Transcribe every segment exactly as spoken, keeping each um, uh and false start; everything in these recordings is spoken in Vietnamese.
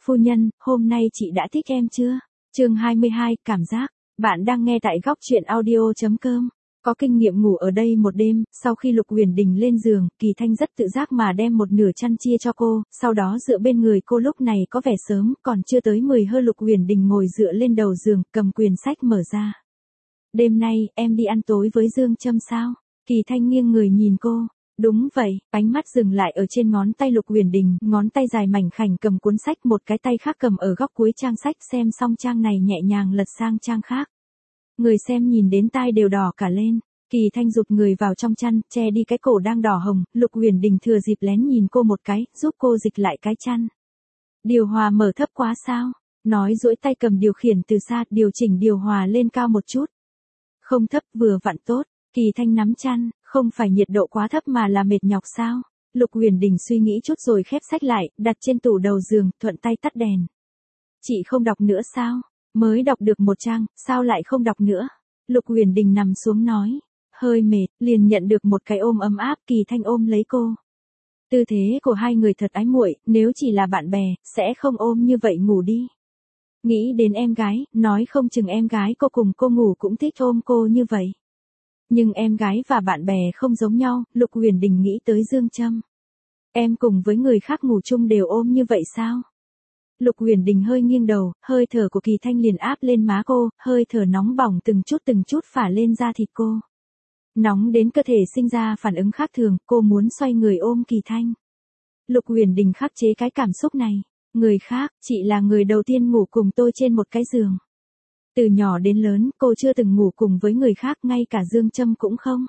phu nhân, hôm nay chị đã thích em chưa? Chương hai mươi hai, cảm giác. Bạn đang nghe tại góc truyện audio chấm com. Có kinh nghiệm ngủ ở đây một đêm, sau khi Lục Huyền Đình lên giường, Kỳ Thanh rất tự giác mà đem một nửa chăn chia cho cô, sau đó dựa bên người cô. Lúc này có vẻ sớm, còn chưa tới mười hơi. Lục Huyền Đình ngồi dựa lên đầu giường, cầm quyển sách mở ra. Đêm nay, em đi ăn tối với Dương Trâm sao? Kỳ Thanh nghiêng người nhìn cô. Đúng vậy, ánh mắt dừng lại ở trên ngón tay Lục Huyền Đình, ngón tay dài mảnh khảnh cầm cuốn sách, một cái tay khác cầm ở góc cuối trang sách, xem xong trang này nhẹ nhàng lật sang trang khác. Người xem nhìn đến tai đều đỏ cả lên. Kỳ Thanh rụt người vào trong chăn, che đi cái cổ đang đỏ hồng. Lục Huyền Đình thừa dịp lén nhìn cô một cái, giúp cô dịch lại cái chăn. Điều hòa mở thấp quá sao? Nói duỗi tay cầm điều khiển từ xa, điều chỉnh điều hòa lên cao một chút. Không thấp, vừa vặn tốt. Kỳ Thanh nắm chăn, không phải nhiệt độ quá thấp mà là mệt nhọc sao? Lục Huyền Đình suy nghĩ chút rồi khép sách lại, đặt trên tủ đầu giường, thuận tay tắt đèn. Chị không đọc nữa sao? Mới đọc được một trang, sao lại không đọc nữa? Lục Huyền Đình nằm xuống nói. Hơi mệt, liền nhận được một cái ôm ấm áp. Kỳ Thanh ôm lấy cô. Tư thế của hai người thật ái muội, nếu chỉ là bạn bè, sẽ không ôm như vậy ngủ đi. Nghĩ đến em gái, nói không chừng em gái cô cùng cô ngủ cũng thích ôm cô như vậy. Nhưng em gái và bạn bè không giống nhau. Lục Huyền Đình nghĩ tới Dương Trâm. Em cùng với người khác ngủ chung đều ôm như vậy sao? Lục Huyền Đình hơi nghiêng đầu, hơi thở của Kỳ Thanh liền áp lên má cô, hơi thở nóng bỏng từng chút từng chút phả lên da thịt cô. Nóng đến cơ thể sinh ra phản ứng khác thường, cô muốn xoay người ôm Kỳ Thanh. Lục Huyền Đình khắc chế cái cảm xúc này. Người khác, chị là người đầu tiên ngủ cùng tôi trên một cái giường. Từ nhỏ đến lớn, cô chưa từng ngủ cùng với người khác, ngay cả Dương Trâm cũng không.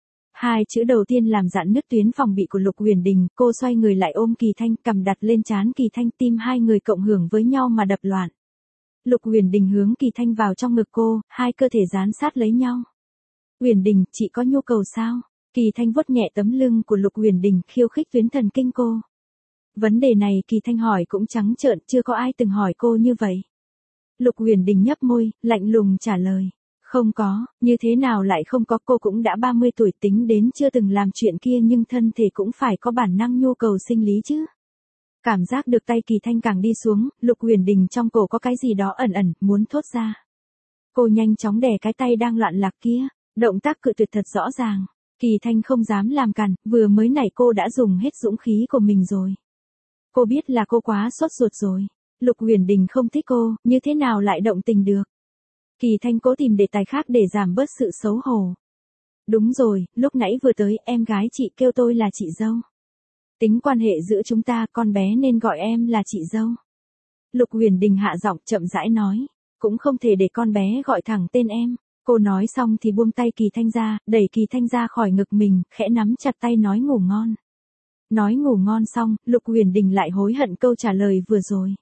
Hai chữ đầu tiên làm giãn nứt tuyến phòng bị của Lục Huyền Đình, cô xoay người lại ôm Kỳ Thanh, cầm đặt lên trán Kỳ Thanh, tim hai người cộng hưởng với nhau mà đập loạn. Lục Huyền Đình hướng Kỳ Thanh vào trong ngực cô, hai cơ thể dán sát lấy nhau. Huyền Đình, chị có nhu cầu sao? Kỳ Thanh vuốt nhẹ tấm lưng của Lục Huyền Đình, khiêu khích tuyến thần kinh cô. Vấn đề này Kỳ Thanh hỏi cũng trắng trợn, chưa có ai từng hỏi cô như vậy. Lục Huyền Đình nhấp môi, lạnh lùng trả lời. Không có, như thế nào lại không có, cô cũng đã ba mươi tuổi, tính đến chưa từng làm chuyện kia nhưng thân thể cũng phải có bản năng nhu cầu sinh lý chứ. Cảm giác được tay Kỳ Thanh càng đi xuống, Lục Huyền Đình trong cổ có cái gì đó ẩn ẩn, muốn thốt ra. Cô nhanh chóng đè cái tay đang loạn lạc kia, động tác cự tuyệt thật rõ ràng. Kỳ Thanh không dám làm cản, vừa mới nãy cô đã dùng hết dũng khí của mình rồi. Cô biết là cô quá sốt ruột rồi. Lục Huyền Đình không thích cô, như thế nào lại động tình được. Kỳ Thanh cố tìm đề tài khác để giảm bớt sự xấu hổ. Đúng rồi, lúc nãy vừa tới, em gái chị kêu tôi là chị dâu. Tính quan hệ giữa chúng ta, con bé nên gọi em là chị dâu. Lục Huyền Đình hạ giọng chậm rãi nói. Cũng không thể để con bé gọi thẳng tên em. Cô nói xong thì buông tay Kỳ Thanh ra, đẩy Kỳ Thanh ra khỏi ngực mình, khẽ nắm chặt tay nói ngủ ngon. Nói ngủ ngon xong, Lục Huyền Đình lại hối hận câu trả lời vừa rồi.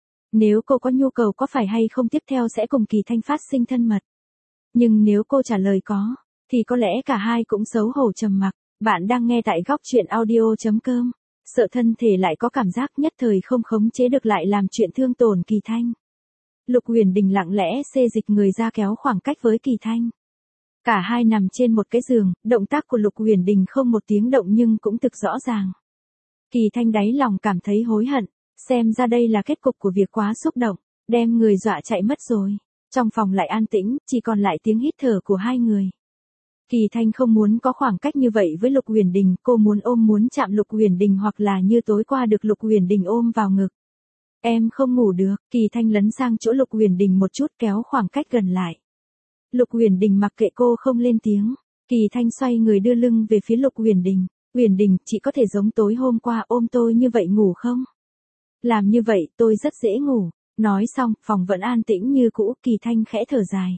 Nếu cô có nhu cầu có phải hay không tiếp theo sẽ cùng Kỳ Thanh phát sinh thân mật. Nhưng nếu cô trả lời có, thì có lẽ cả hai cũng xấu hổ trầm mặc. Bạn đang nghe tại góc truyện audio chấm com. Sợ thân thể lại có cảm giác nhất thời không khống chế được lại làm chuyện thương tổn Kỳ Thanh. Lục Huyền Đình lặng lẽ xê dịch người ra kéo khoảng cách với Kỳ Thanh. Cả hai nằm trên một cái giường, động tác của Lục Huyền Đình không một tiếng động nhưng cũng thực rõ ràng. Kỳ Thanh đáy lòng cảm thấy hối hận. Xem ra đây là kết cục của việc quá xúc động, đem người dọa chạy mất rồi. Trong phòng lại an tĩnh, chỉ còn lại tiếng hít thở của hai người. Kỳ Thanh không muốn có khoảng cách như vậy với Lục Huyền Đình, cô muốn ôm muốn chạm Lục Huyền Đình hoặc là như tối qua được Lục Huyền Đình ôm vào ngực. Em không ngủ được, Kỳ Thanh lấn sang chỗ Lục Huyền Đình một chút kéo khoảng cách gần lại. Lục Huyền Đình mặc kệ cô không lên tiếng, Kỳ Thanh xoay người đưa lưng về phía Lục Huyền Đình. Huyền Đình, chị có thể giống tối hôm qua ôm tôi như vậy ngủ không? Làm như vậy tôi rất dễ ngủ. Nói xong, phòng vẫn an tĩnh như cũ, Kỳ Thanh khẽ thở dài.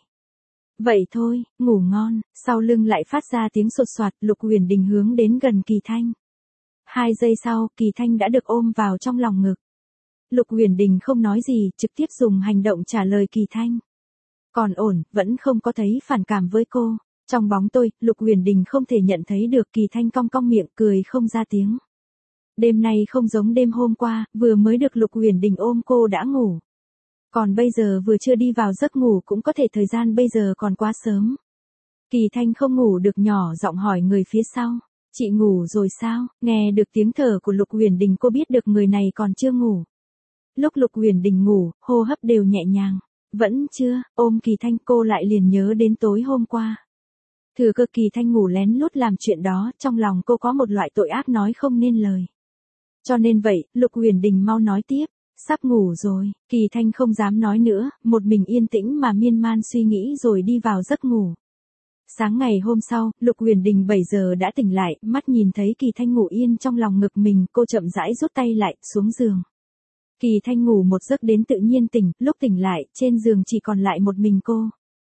Vậy thôi, ngủ ngon. Sau lưng lại phát ra tiếng sột soạt, Lục Huyền Đình hướng đến gần Kỳ Thanh. Hai giây sau, Kỳ Thanh đã được ôm vào trong lòng ngực. Lục Huyền Đình không nói gì, trực tiếp dùng hành động trả lời Kỳ Thanh. Còn ổn, vẫn không có thấy phản cảm với cô. Trong bóng tôi, Lục Huyền Đình không thể nhận thấy được. Kỳ Thanh cong cong miệng cười không ra tiếng. Đêm nay không giống đêm hôm qua, vừa mới được Lục Huyền Đình ôm cô đã ngủ. Còn bây giờ vừa chưa đi vào giấc ngủ cũng có thể thời gian bây giờ còn quá sớm. Kỳ Thanh không ngủ được nhỏ giọng hỏi người phía sau. Chị ngủ rồi sao? Nghe được tiếng thở của Lục Huyền Đình cô biết được người này còn chưa ngủ. Lúc Lục Huyền Đình ngủ, hô hấp đều nhẹ nhàng. Vẫn chưa, ôm Kỳ Thanh cô lại liền nhớ đến tối hôm qua. Thừa cơ Kỳ Thanh ngủ lén lút làm chuyện đó, trong lòng cô có một loại tội ác nói không nên lời. Cho nên vậy, Lục Huyền Đình mau nói tiếp, sắp ngủ rồi, Kỳ Thanh không dám nói nữa, một mình yên tĩnh mà miên man suy nghĩ rồi đi vào giấc ngủ. Sáng ngày hôm sau, Lục Huyền Đình bảy giờ đã tỉnh lại, mắt nhìn thấy Kỳ Thanh ngủ yên trong lòng ngực mình, cô chậm rãi rút tay lại, xuống giường. Kỳ Thanh ngủ một giấc đến tự nhiên tỉnh, lúc tỉnh lại, trên giường chỉ còn lại một mình cô.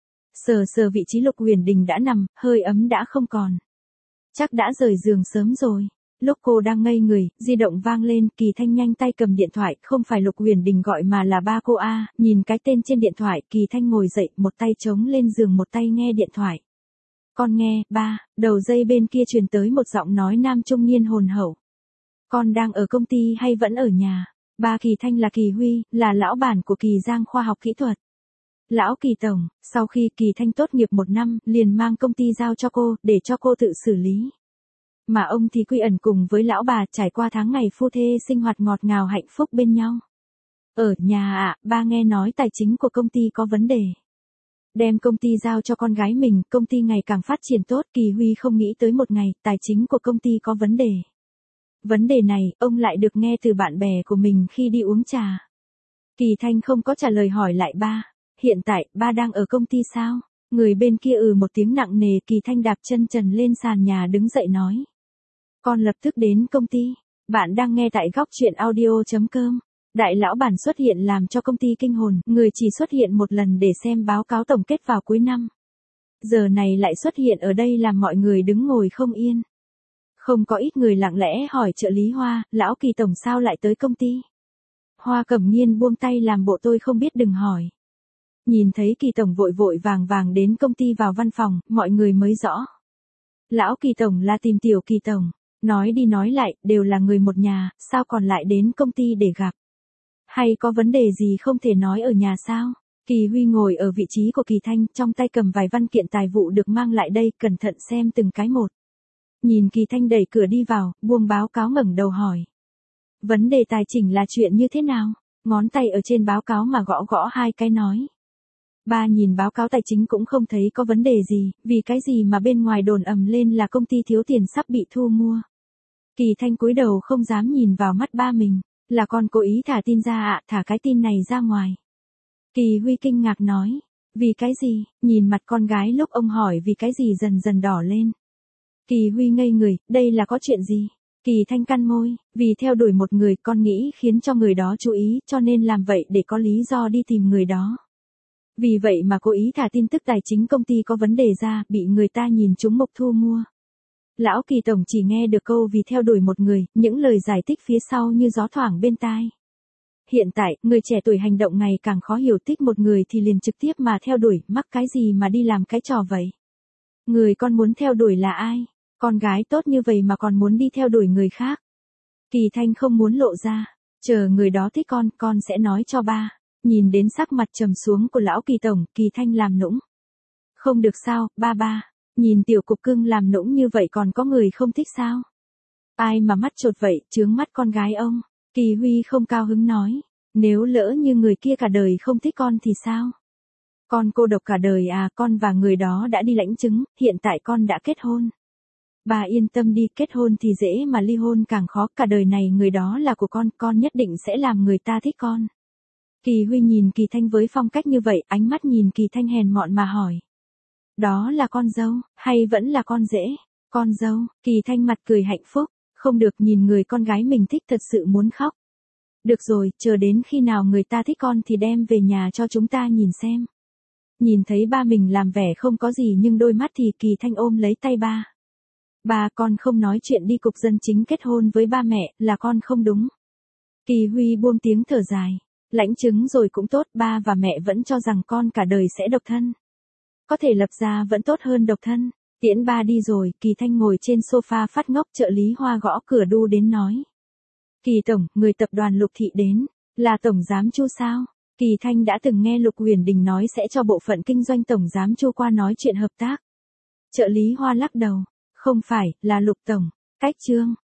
Sờ sờ vị trí Lục Huyền Đình đã nằm, hơi ấm đã không còn. Chắc đã rời giường sớm rồi. Lúc cô đang ngây người, di động vang lên, Kỳ Thanh nhanh tay cầm điện thoại, không phải Lục Huyền Đình gọi mà là ba cô A, nhìn cái tên trên điện thoại, Kỳ Thanh ngồi dậy, một tay chống lên giường một tay nghe điện thoại. Con nghe, ba, đầu dây bên kia truyền tới một giọng nói nam trung niên hồn hậu. Con đang ở công ty hay vẫn ở nhà? Ba Kỳ Thanh là Kỳ Huy, là lão bản của Kỳ Giang Khoa học Kỹ thuật. Lão Kỳ Tổng, sau khi Kỳ Thanh tốt nghiệp một năm, liền mang công ty giao cho cô, để cho cô tự xử lý. Mà ông thì quy ẩn cùng với lão bà trải qua tháng ngày phu thê sinh hoạt ngọt ngào hạnh phúc bên nhau. Ở nhà ạ, à, ba nghe nói tài chính của công ty có vấn đề. Đem công ty giao cho con gái mình, công ty ngày càng phát triển tốt, Kỳ Huy không nghĩ tới một ngày, tài chính của công ty có vấn đề. Vấn đề này, ông lại được nghe từ bạn bè của mình khi đi uống trà. Kỳ Thanh không có trả lời hỏi lại ba. Hiện tại, ba đang ở công ty sao? Người bên kia ừ một tiếng nặng nề, Kỳ Thanh đạp chân trần lên sàn nhà đứng dậy nói. Con lập tức đến công ty. Bạn đang nghe tại góc truyện audio chấm com. Đại lão bản xuất hiện làm cho công ty kinh hồn, người chỉ xuất hiện một lần để xem báo cáo tổng kết vào cuối năm. Giờ này lại xuất hiện ở đây làm mọi người đứng ngồi không yên. Không có ít người lặng lẽ hỏi trợ lý Hoa, lão Kỳ Tổng sao lại tới công ty? Hoa Cẩm Nhiên buông tay làm bộ tôi không biết đừng hỏi. Nhìn thấy Kỳ Tổng vội vội vàng vàng đến công ty vào văn phòng, mọi người mới rõ. Lão Kỳ Tổng là tìm tiểu Kỳ Tổng. Nói đi nói lại, đều là người một nhà, sao còn lại đến công ty để gặp? Hay có vấn đề gì không thể nói ở nhà sao? Kỳ Huy ngồi ở vị trí của Kỳ Thanh, trong tay cầm vài văn kiện tài vụ được mang lại đây, cẩn thận xem từng cái một. Nhìn Kỳ Thanh đẩy cửa đi vào, buông báo cáo ngẩng đầu hỏi. Vấn đề tài chính là chuyện như thế nào? Ngón tay ở trên báo cáo mà gõ gõ hai cái nói. Ba nhìn báo cáo tài chính cũng không thấy có vấn đề gì, vì cái gì mà bên ngoài đồn ầm lên là công ty thiếu tiền sắp bị thu mua. Kỳ Thanh cúi đầu không dám nhìn vào mắt ba mình, là con cố ý thả tin ra ạ, à, thả cái tin này ra ngoài. Kỳ Huy kinh ngạc nói, vì cái gì, nhìn mặt con gái lúc ông hỏi vì cái gì dần dần đỏ lên. Kỳ Huy ngây người, đây là có chuyện gì? Kỳ Thanh cắn môi, vì theo đuổi một người con nghĩ khiến cho người đó chú ý cho nên làm vậy để có lý do đi tìm người đó. Vì vậy mà cố ý thả tin tức tài chính công ty có vấn đề ra, bị người ta nhìn trúng mục thu mua. Lão Kỳ Tổng chỉ nghe được câu vì theo đuổi một người, những lời giải thích phía sau như gió thoảng bên tai. Hiện tại, người trẻ tuổi hành động ngày càng khó hiểu, thích một người thì liền trực tiếp mà theo đuổi, mắc cái gì mà đi làm cái trò vậy? Người con muốn theo đuổi là ai? Con gái tốt như vậy mà còn muốn đi theo đuổi người khác. Kỳ Thanh không muốn lộ ra, chờ người đó thích con, con sẽ nói cho ba. Nhìn đến sắc mặt trầm xuống của lão Kỳ Tổng, Kỳ Thanh làm nũng. Không được sao, ba ba. Nhìn tiểu cục cưng làm nũng như vậy còn có người không thích sao? Ai mà mắt chột vậy, chướng mắt con gái ông. Kỳ Huy không cao hứng nói. Nếu lỡ như người kia cả đời không thích con thì sao? Con cô độc cả đời à, con và người đó đã đi lãnh chứng, hiện tại con đã kết hôn. Bà yên tâm đi, kết hôn thì dễ mà ly hôn càng khó, cả đời này người đó là của con, con nhất định sẽ làm người ta thích con. Kỳ Huy nhìn Kỳ Thanh với phong cách như vậy, ánh mắt nhìn Kỳ Thanh hèn mọn mà hỏi. Đó là con dâu, hay vẫn là con rể? Con dâu, Kỳ Thanh mặt cười hạnh phúc, không được nhìn người con gái mình thích thật sự muốn khóc. Được rồi, chờ đến khi nào người ta thích con thì đem về nhà cho chúng ta nhìn xem. Nhìn thấy ba mình làm vẻ không có gì nhưng đôi mắt thì Kỳ Thanh ôm lấy tay ba. Ba, con không nói chuyện đi cục dân chính kết hôn với ba mẹ, là con không đúng. Kỳ Huy buông tiếng thở dài. Lãnh chứng rồi cũng tốt, ba và mẹ vẫn cho rằng con cả đời sẽ độc thân. Có thể lập gia vẫn tốt hơn độc thân. Tiễn ba đi rồi, Kỳ Thanh ngồi trên sofa phát ngốc, trợ lý Hoa gõ cửa đu đến nói. Kỳ Tổng, người tập đoàn Lục Thị đến, là Tổng Giám Chu sao? Kỳ Thanh đã từng nghe Lục Huyền Đình nói sẽ cho bộ phận kinh doanh Tổng Giám Chu qua nói chuyện hợp tác. Trợ lý Hoa lắc đầu, không phải, là Lục Tổng, cách Trương.